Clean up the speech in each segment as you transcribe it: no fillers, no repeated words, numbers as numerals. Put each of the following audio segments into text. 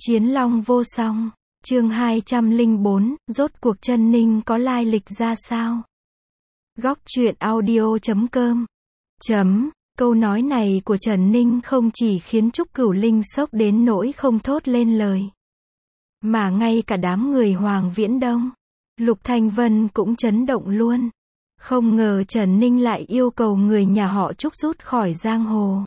Chiến long vô song. Chương 204, rốt cuộc Trần Ninh có lai lịch ra sao? Góc truyện audio.com. Câu nói này của Trần Ninh không chỉ khiến Trúc Cửu Linh sốc đến nỗi không thốt lên lời, mà ngay cả đám người Hoàng Viễn Đông, Lục Thanh Vân cũng chấn động luôn. Không ngờ Trần Ninh lại yêu cầu người nhà họ Trúc rút khỏi giang hồ.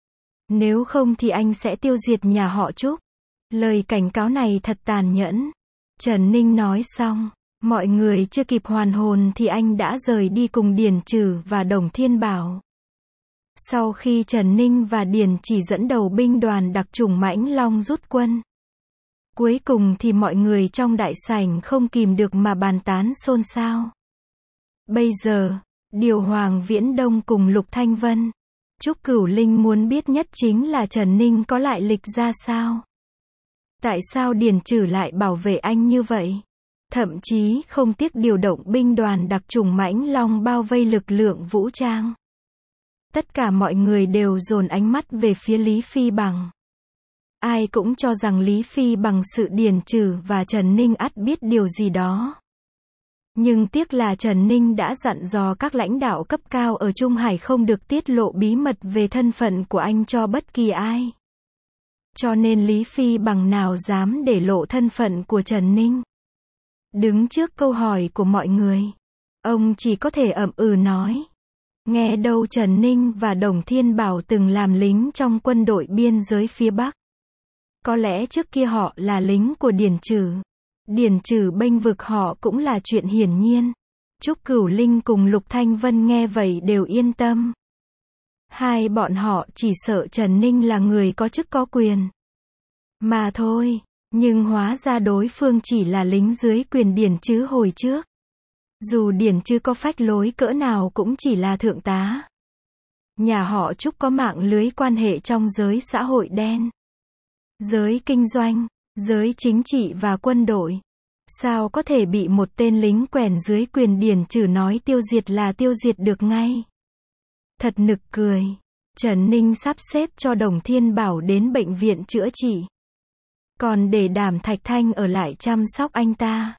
Nếu không thì anh sẽ tiêu diệt nhà họ Trúc. Lời cảnh cáo này thật tàn nhẫn. Trần Ninh nói xong, mọi người chưa kịp hoàn hồn thì anh đã rời đi cùng Điền Trừ và Đồng Thiên Bảo. Sau khi Trần Ninh và Điền Chỉ dẫn đầu binh đoàn đặc chủng Mãnh Long rút quân, cuối cùng thì mọi người trong đại sảnh không kìm được mà bàn tán xôn xao. Bây giờ, điều Hoàng Viễn Đông cùng Lục Thanh Vân, Trúc Cửu Linh muốn biết nhất chính là Trần Ninh có lại lịch ra sao. Tại sao Điền Trừ lại bảo vệ anh như vậy? Thậm chí không tiếc điều động binh đoàn đặc chủng Mãnh Long bao vây lực lượng vũ trang. Tất cả mọi người đều dồn ánh mắt về phía Lý Phi Bằng. Ai cũng cho rằng Lý Phi Bằng sự Điền Trừ và Trần Ninh ắt biết điều gì đó. Nhưng tiếc là Trần Ninh đã dặn dò các lãnh đạo cấp cao ở Trung Hải không được tiết lộ bí mật về thân phận của anh cho bất kỳ ai. Cho nên Lý Phi Bằng nào dám để lộ thân phận của Trần Ninh. Đứng trước câu hỏi của mọi người, ông chỉ có thể ậm ừ nói. Nghe đâu Trần Ninh và Đồng Thiên Bảo từng làm lính trong quân đội biên giới phía Bắc. Có lẽ trước kia họ là lính của Điền Trừ. Điền Trừ bênh vực họ cũng là chuyện hiển nhiên. Trúc Cửu Linh cùng Lục Thanh Vân nghe vậy đều yên tâm. Hai bọn họ chỉ sợ Trần Ninh là người có chức có quyền mà thôi, nhưng hóa ra đối phương chỉ là lính dưới quyền Điền Trừ hồi trước. Dù Điền Trừ có phách lối cỡ nào cũng chỉ là thượng tá. Nhà họ Trúc có mạng lưới quan hệ trong giới xã hội đen, giới kinh doanh, giới chính trị và quân đội. Sao có thể bị một tên lính quèn dưới quyền Điền Trừ nói tiêu diệt là tiêu diệt được ngay? Thật nực cười. Trần Ninh sắp xếp cho Đồng Thiên Bảo đến bệnh viện chữa trị, còn để Đàm Thạch Thanh ở lại chăm sóc anh ta.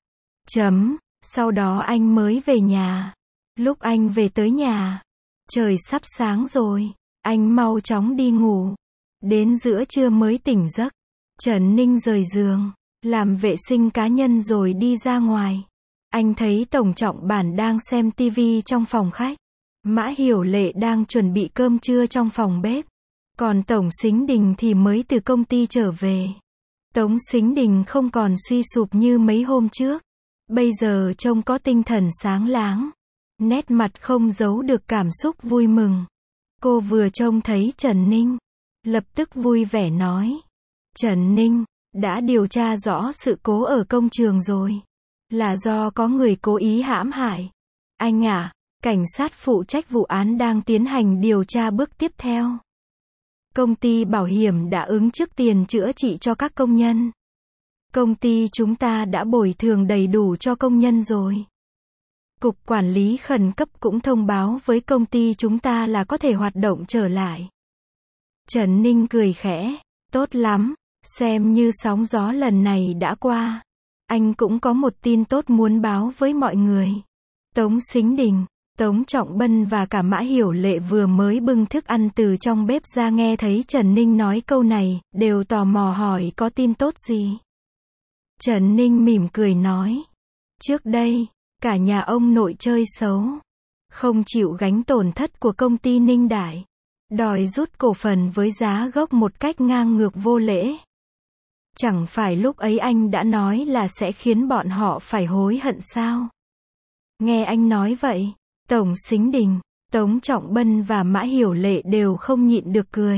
Sau đó anh mới về nhà. Lúc anh về tới nhà, trời sắp sáng rồi. Anh mau chóng đi ngủ. Đến giữa trưa mới tỉnh giấc. Trần Ninh rời giường, làm vệ sinh cá nhân rồi đi ra ngoài. Anh thấy Tổng Trọng Bản đang xem tivi trong phòng khách. Mã Hiểu Lệ đang chuẩn bị cơm trưa trong phòng bếp. Còn Tổng Sính Đình thì mới từ công ty trở về. Tống Sính Đình không còn suy sụp như mấy hôm trước. Bây giờ trông có tinh thần sáng láng. Nét mặt không giấu được cảm xúc vui mừng. Cô vừa trông thấy Trần Ninh, lập tức vui vẻ nói. Trần Ninh, đã điều tra rõ sự cố ở công trường rồi. Là do có người cố ý hãm hại. Anh à, cảnh sát phụ trách vụ án đang tiến hành điều tra bước tiếp theo. Công ty bảo hiểm đã ứng trước tiền chữa trị cho các công nhân. Công ty chúng ta đã bồi thường đầy đủ cho công nhân rồi. Cục Quản lý Khẩn cấp cũng thông báo với công ty chúng ta là có thể hoạt động trở lại. Trần Ninh cười khẽ. Tốt lắm, xem như sóng gió lần này đã qua. Anh cũng có một tin tốt muốn báo với mọi người. Tống Sính Đình, Tống Trọng Bân và cả Mã Hiểu Lệ vừa mới bưng thức ăn từ trong bếp ra nghe thấy Trần Ninh nói câu này, đều tò mò hỏi có tin tốt gì. Trần Ninh mỉm cười nói. Trước đây, cả nhà ông nội chơi xấu, không chịu gánh tổn thất của công ty Ninh Đại, đòi rút cổ phần với giá gốc một cách ngang ngược vô lễ. Chẳng phải lúc ấy anh đã nói là sẽ khiến bọn họ phải hối hận sao? Nghe anh nói vậy, Tổng Sính Đình, Tống Trọng Bân và Mã Hiểu Lệ đều không nhịn được cười.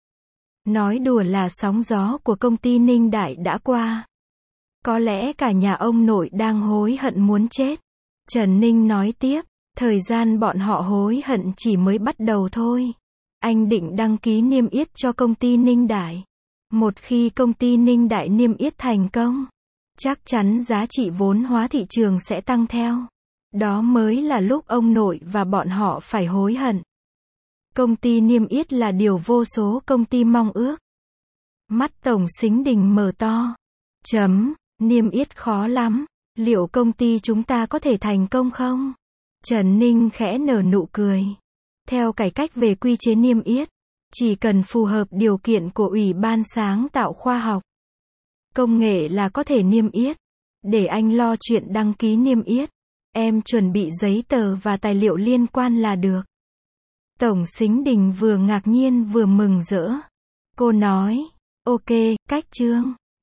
Nói đùa là sóng gió của công ty Ninh Đại đã qua. Có lẽ cả nhà ông nội đang hối hận muốn chết. Trần Ninh nói tiếp, thời gian bọn họ hối hận chỉ mới bắt đầu thôi. Anh định đăng ký niêm yết cho công ty Ninh Đại. Một khi công ty Ninh Đại niêm yết thành công, chắc chắn giá trị vốn hóa thị trường sẽ tăng theo. Đó mới là lúc ông nội và bọn họ phải hối hận. Công ty niêm yết là điều vô số công ty mong ước. Mắt Tổng Sính Đình mở to. Niêm yết khó lắm. Liệu công ty chúng ta có thể thành công không? Trần Ninh khẽ nở nụ cười. Theo cải cách về quy chế niêm yết, chỉ cần phù hợp điều kiện của Ủy ban sáng tạo khoa học công nghệ là có thể niêm yết. Để anh lo chuyện đăng ký niêm yết. Em chuẩn bị giấy tờ và tài liệu liên quan là được. Tổng Sính Đình vừa ngạc nhiên vừa mừng rỡ. Cô nói, ok, Cách Trương.